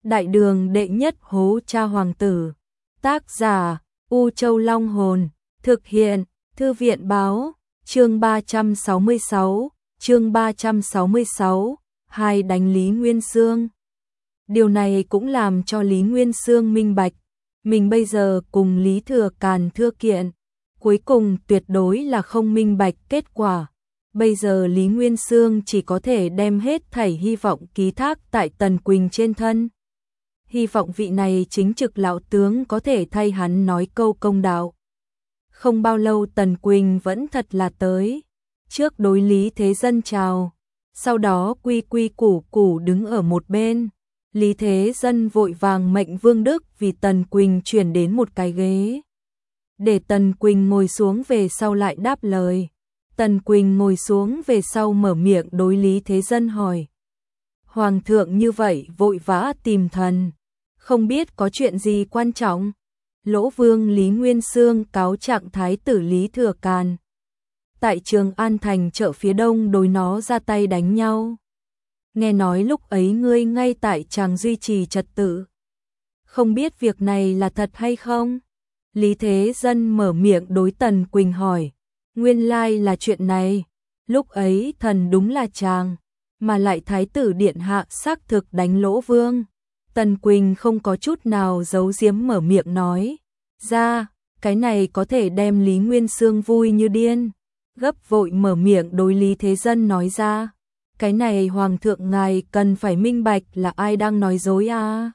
Đại đường đệ nhất hố cha hoàng tử. Tác giả U Châu Long Hồn. Thực hiện Thư viện Báo. Chương 366. Hai đánh Lý Nguyên Xương. Điều này cũng làm cho Lý Nguyên Xương minh bạch, mình bây giờ cùng Lý Thừa Càn thưa kiện, cuối cùng tuyệt đối là không minh bạch kết quả. Bây giờ Lý Nguyên Xương chỉ có thể đem hết thảy hy vọng ký thác tại Tần Quỳnh trên thân. Hy vọng vị này chính trực lão tướng có thể thay hắn nói câu công đạo. Không bao lâu Tần Quỳnh vẫn thật là tới, trước đối Lý Thế Dân chào, sau đó quy quy củ củ đứng ở một bên. Lý Thế Dân vội vàng mệnh Vương Đức vì Tần Quỳnh chuyển đến một cái ghế, để Tần Quỳnh ngồi xuống về sau lại đáp lời. Tần Quỳnh ngồi xuống về sau mở miệng đối Lý Thế Dân hỏi: Hoàng thượng như vậy vội vã tìm thần, không biết có chuyện gì quan trọng? Lỗ Vương Lý Nguyên Xương cáo trạng Thái tử Lý Thừa Càn tại Trường An thành chợ phía đông đối nó ra tay đánh nhau. Nghe nói lúc ấy ngươi ngay tại tràng duy trì trật tự, không biết việc này là thật hay không? Lý Thế Dân mở miệng đối Tần Quỳnh hỏi: Nguyên lai là chuyện này, lúc ấy thần đúng là chàng, mà lại Thái tử điện hạ xác thực đánh Lỗ Vương. Tần Quỳnh không có chút nào giấu giếm mở miệng nói ra, cái này có thể đem Lý Nguyên Xương vui như điên, gấp vội mở miệng đối Lý Thế Dân nói ra: Cái này Hoàng thượng ngài cần phải minh bạch là ai đang nói dối à?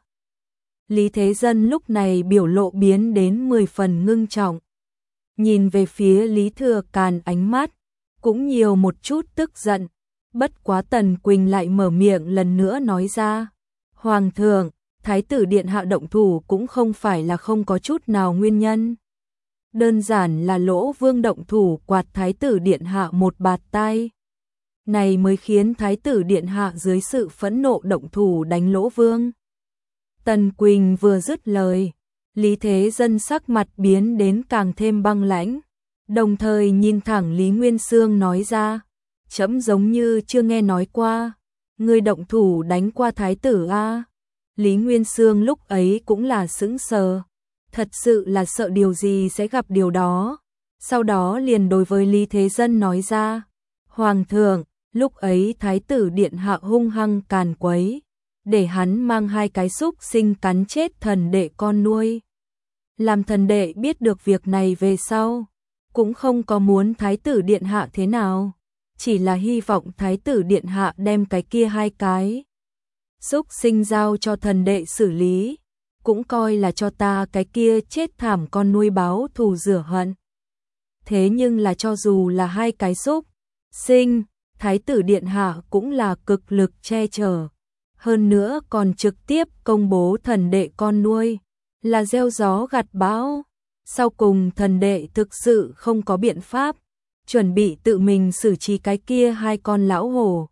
Lý Thế Dân lúc này biểu lộ biến đến 10 phần ngưng trọng, nhìn về phía Lý Thừa Càn ánh mắt cũng nhiều một chút tức giận. Bất quá Tần Quỳnh lại mở miệng lần nữa nói ra: Hoàng thượng, Thái tử điện hạ động thủ cũng không phải là không có chút nào nguyên nhân. Đơn giản là Lỗ Vương động thủ quạt Thái tử điện hạ một bạt tai, này mới khiến Thái tử điện hạ dưới sự phẫn nộ động thủ đánh Lỗ Vương. Tần Quỳnh vừa dứt lời, Lý Thế Dân sắc mặt biến đến càng thêm băng lãnh, đồng thời nhìn thẳng Lý Nguyên Xương nói ra: Trẫm giống như chưa nghe nói qua, ngươi động thủ đánh qua Thái tử a? Lý Nguyên Xương lúc ấy cũng là sững sờ, thật sự là sợ điều gì sẽ gặp điều đó. Sau đó liền đối với Lý Thế Dân nói ra: Hoàng thượng, lúc ấy Thái tử điện hạ hung hăng càn quấy, để hắn mang hai cái xúc sinh cắn chết thần đệ con nuôi. Làm thần đệ biết được việc này về sau, cũng không có muốn Thái tử điện hạ thế nào, chỉ là hy vọng Thái tử điện hạ đem cái kia hai cái xúc sinh giao cho thần đệ xử lý, cũng coi là cho ta cái kia chết thảm con nuôi báo thù rửa hận. Thế nhưng là cho dù là hai cái xúc sinh, Thái tử điện hạ cũng là cực lực che chở, hơn nữa còn trực tiếp công bố thần đệ con nuôi là gieo gió gặt bão. Sau cùng thần đệ thực sự không có biện pháp, chuẩn bị tự mình xử trí cái kia hai con lão hổ.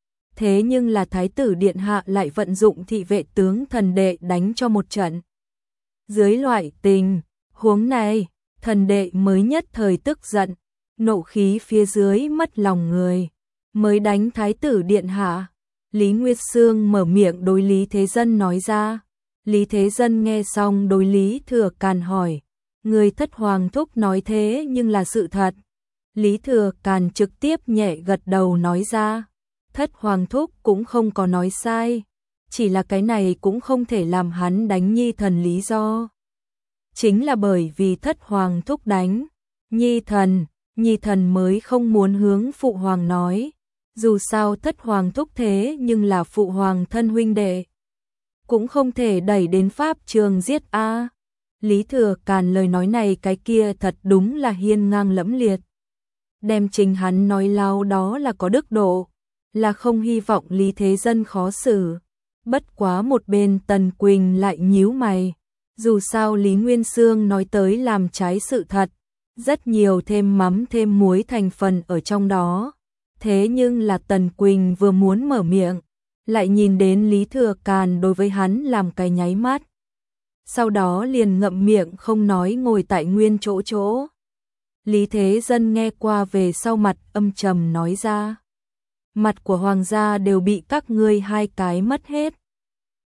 Thế nhưng là Thái tử điện hạ lại vận dụng thị vệ tướng thần đệ đánh cho một trận. Dưới loại tình huống này, thần đệ mới nhất thời tức giận, nộ khí phía dưới mất lòng người, mới đánh Thái tử điện hạ. Lý Nguyên Xương mở miệng đối Lý Thế Dân nói ra. Lý Thế Dân nghe xong đối Lý Thừa Càn hỏi: Người thất hoàng thúc nói thế nhưng là sự thật? Lý Thừa Càn trực tiếp nhẹ gật đầu nói ra: Thất hoàng thúc cũng không có nói sai, chỉ là cái này cũng không thể làm hắn đánh nhi thần lý do. Chính là bởi vì thất hoàng thúc đánh nhi thần mới không muốn hướng phụ hoàng nói. Dù sao thất hoàng thúc thế nhưng là phụ hoàng thân huynh đệ, cũng không thể đẩy đến pháp trường giết a. Lý Thừa Càn lời nói này cái kia thật đúng là hiên ngang lẫm liệt, đem trình hắn nói lao đó là có đức độ, là không hy vọng Lý Thế Dân khó xử. Bất quá một bên Tần Quỳnh lại nhíu mày, dù sao Lý Nguyên Xương nói tới làm trái sự thật, rất nhiều thêm mắm thêm muối thành phần ở trong đó. Thế nhưng là Tần Quỳnh vừa muốn mở miệng, lại nhìn đến Lý Thừa Càn đối với hắn làm cái nháy mắt, sau đó liền ngậm miệng không nói ngồi tại nguyên chỗ. Lý Thế Dân nghe qua về sau mặt âm trầm nói ra: Mặt của hoàng gia đều bị các ngươi hai cái mất hết.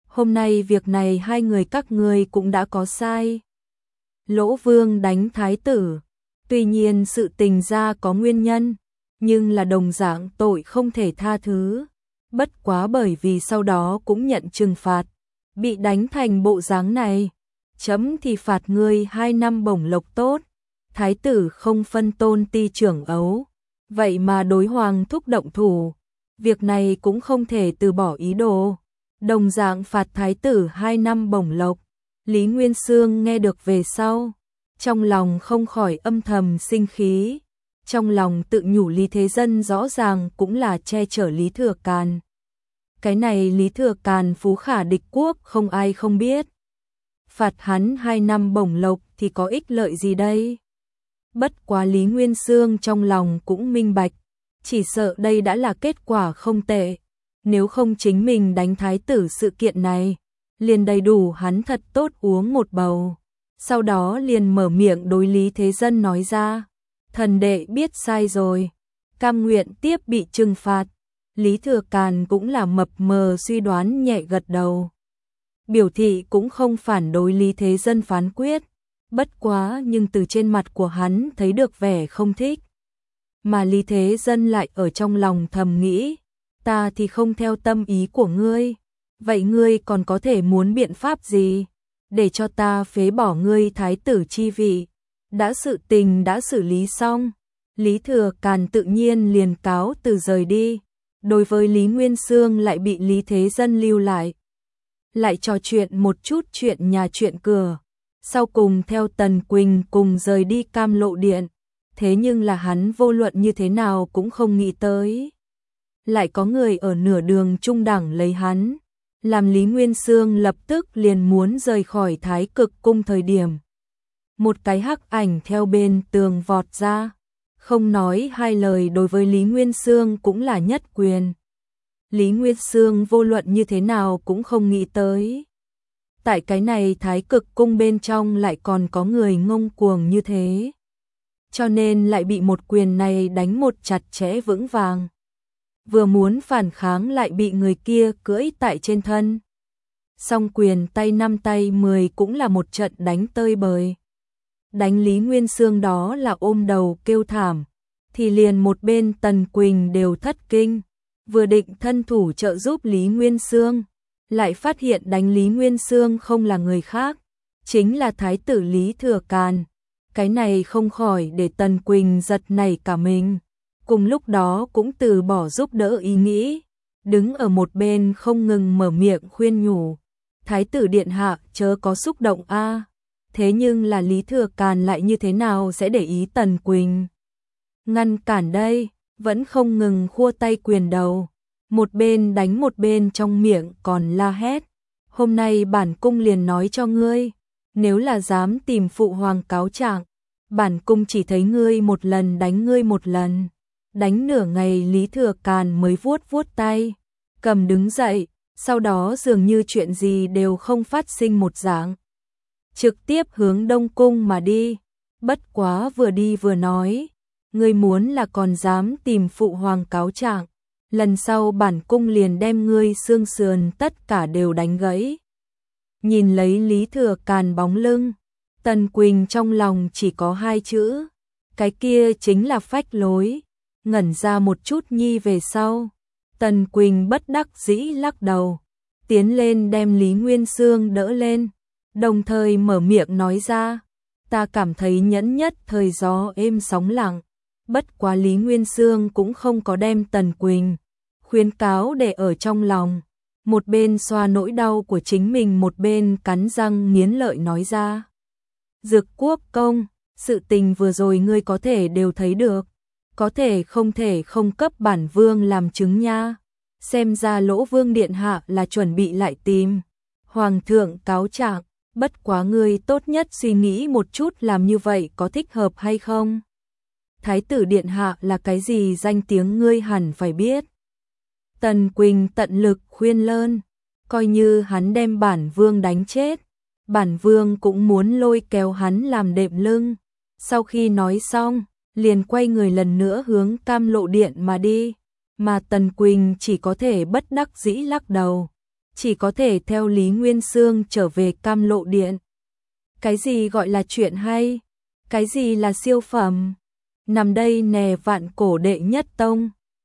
hôm nay việc này hai người các ngươi cũng đã có sai. Lỗ Vương đánh thái tử, tuy nhiên sự tình ra có nguyên nhân, nhưng là đồng dạng tội không thể tha thứ. Bất quá bởi vì sau đó cũng nhận trừng phạt, bị đánh thành bộ dáng này, chấm thì phạt ngươi 2 năm bổng lộc tốt. Thái tử không phân tôn ti trưởng ấu, vậy mà đối hoàng thúc động thủ, việc này cũng không thể từ bỏ ý đồ. Đồng dạng phạt thái tử 2 năm bổng lộc. Lý Nguyên Xương nghe được về sau, trong lòng không khỏi âm thầm sinh khí, trong lòng tự nhủ Lý Thế Dân rõ ràng cũng là che chở Lý Thừa Càn. Cái này Lý Thừa Càn phú khả địch quốc không ai không biết. Phạt hắn 2 năm bổng lộc thì có ích lợi gì đây? Bất quá Lý Nguyên Xương trong lòng cũng minh bạch, chỉ sợ đây đã là kết quả không tệ. Nếu không chính mình đánh thái tử sự kiện này, liền đầy đủ hắn thật tốt uống một bầu. Sau đó liền mở miệng đối Lý Thế Dân nói ra, thần đệ biết sai rồi, cam nguyện tiếp bị trừng phạt. Lý Thừa Càn cũng là mập mờ suy đoán nhẹ gật đầu. Biểu thị cũng không phản đối Lý Thế Dân phán quyết, bất quá nhưng từ trên mặt của hắn thấy được vẻ không thích. Mà Lý Thế Dân lại ở trong lòng thầm nghĩ, ta thì không theo tâm ý của ngươi, vậy ngươi còn có thể muốn biện pháp gì, để cho ta phế bỏ ngươi thái tử chi vị. Đã sự tình đã xử lý xong, Lý Thừa Càn tự nhiên liền cáo từ rời đi. Đối với Lý Nguyên Xương lại bị Lý Thế Dân lưu lại trò chuyện một chút chuyện nhà chuyện cửa, sau cùng theo Tần Quỳnh cùng rời đi Cam Lộ Điện. Thế nhưng là hắn vô luận như thế nào cũng không nghĩ tới, lại có người ở nửa đường trung đẳng lấy hắn, làm Lý Nguyên Xương lập tức liền muốn rời khỏi Thái Cực Cung thời điểm. Một cái hắc ảnh theo bên tường vọt ra, không nói hai lời đối với Lý Nguyên Xương cũng là nhất quyền. Lý Nguyên Xương vô luận như thế nào cũng không nghĩ tới, tại cái này Thái Cực Cung bên trong lại còn có người ngông cuồng như thế, cho nên lại bị một quyền này đánh một chặt chẽ vững vàng. Vừa muốn phản kháng lại bị người kia cưỡi tại trên thân. Song quyền tay 5 tay 10 cũng là một trận đánh tơi bời. Đánh Lý Nguyên Xương đó là ôm đầu kêu thảm, thì liền một bên Tần Quỳnh đều thất kinh, vừa định thân thủ trợ giúp Lý Nguyên Xương, lại phát hiện đánh Lý Nguyên Xương không là người khác, chính là thái tử Lý Thừa Càn. Cái này không khỏi để Tần Quỳnh giật nảy cả mình, cùng lúc đó cũng từ bỏ giúp đỡ ý nghĩ, đứng ở một bên không ngừng mở miệng khuyên nhủ, thái tử điện hạ chớ có xúc động a. Thế nhưng là Lý Thừa Càn lại như thế nào sẽ để ý Tần Quỳnh ngăn cản đây, vẫn không ngừng khua tay quyền đầu, một bên đánh một bên trong miệng còn la hét, hôm nay bản cung liền nói cho ngươi, nếu là dám tìm phụ hoàng cáo trạng, bản cung chỉ thấy ngươi một lần đánh ngươi một lần. Đánh nửa ngày Lý Thừa Càn mới vuốt vuốt tay, cầm đứng dậy, sau đó dường như chuyện gì đều không phát sinh một dạng, trực tiếp hướng Đông Cung mà đi. Bất quá vừa đi vừa nói, ngươi muốn là còn dám tìm phụ hoàng cáo trạng, lần sau bản cung liền đem ngươi xương sườn tất cả đều đánh gãy. Nhìn lấy Lý Thừa Càn bóng lưng, Tần Quỳnh trong lòng chỉ có hai chữ, cái kia chính là phách lối. Ngẩn ra một chút nhi về sau, Tần Quỳnh bất đắc dĩ lắc đầu, tiến lên đem Lý Nguyên Xương đỡ lên, đồng thời mở miệng nói ra, ta cảm thấy nhẫn nhất thời gió êm sóng lặng. Bất quá Lý Nguyên Xương cũng không có đem Tần Quỳnh khuyến cáo để ở trong lòng, một bên xoa nỗi đau của chính mình một bên cắn răng nghiến lợi nói ra, Dực Quốc công, sự tình vừa rồi ngươi có thể đều thấy được, có thể không cấp bản vương làm chứng nha. Xem ra Lỗ Vương điện hạ là chuẩn bị lại tìm hoàng thượng cáo trạng, bất quá ngươi tốt nhất suy nghĩ một chút làm như vậy có thích hợp hay không. Thái tử điện hạ là cái gì danh tiếng ngươi hẳn phải biết. Tần Quỳnh tận lực khuyên lơn, coi như hắn đem bản vương đánh chết, bản vương cũng muốn lôi kéo hắn làm đệm lưng. Sau khi nói xong, liền quay người lần nữa hướng Cam Lộ Điện mà đi, mà Tần Quỳnh chỉ có thể bất đắc dĩ lắc đầu. chỉ có thể theo Lý Nguyên Xương trở về Cam Lộ Điện. Cái gì gọi là chuyện hay? Cái gì là siêu phẩm? Nằm đây nè vạn cổ đệ nhất tông.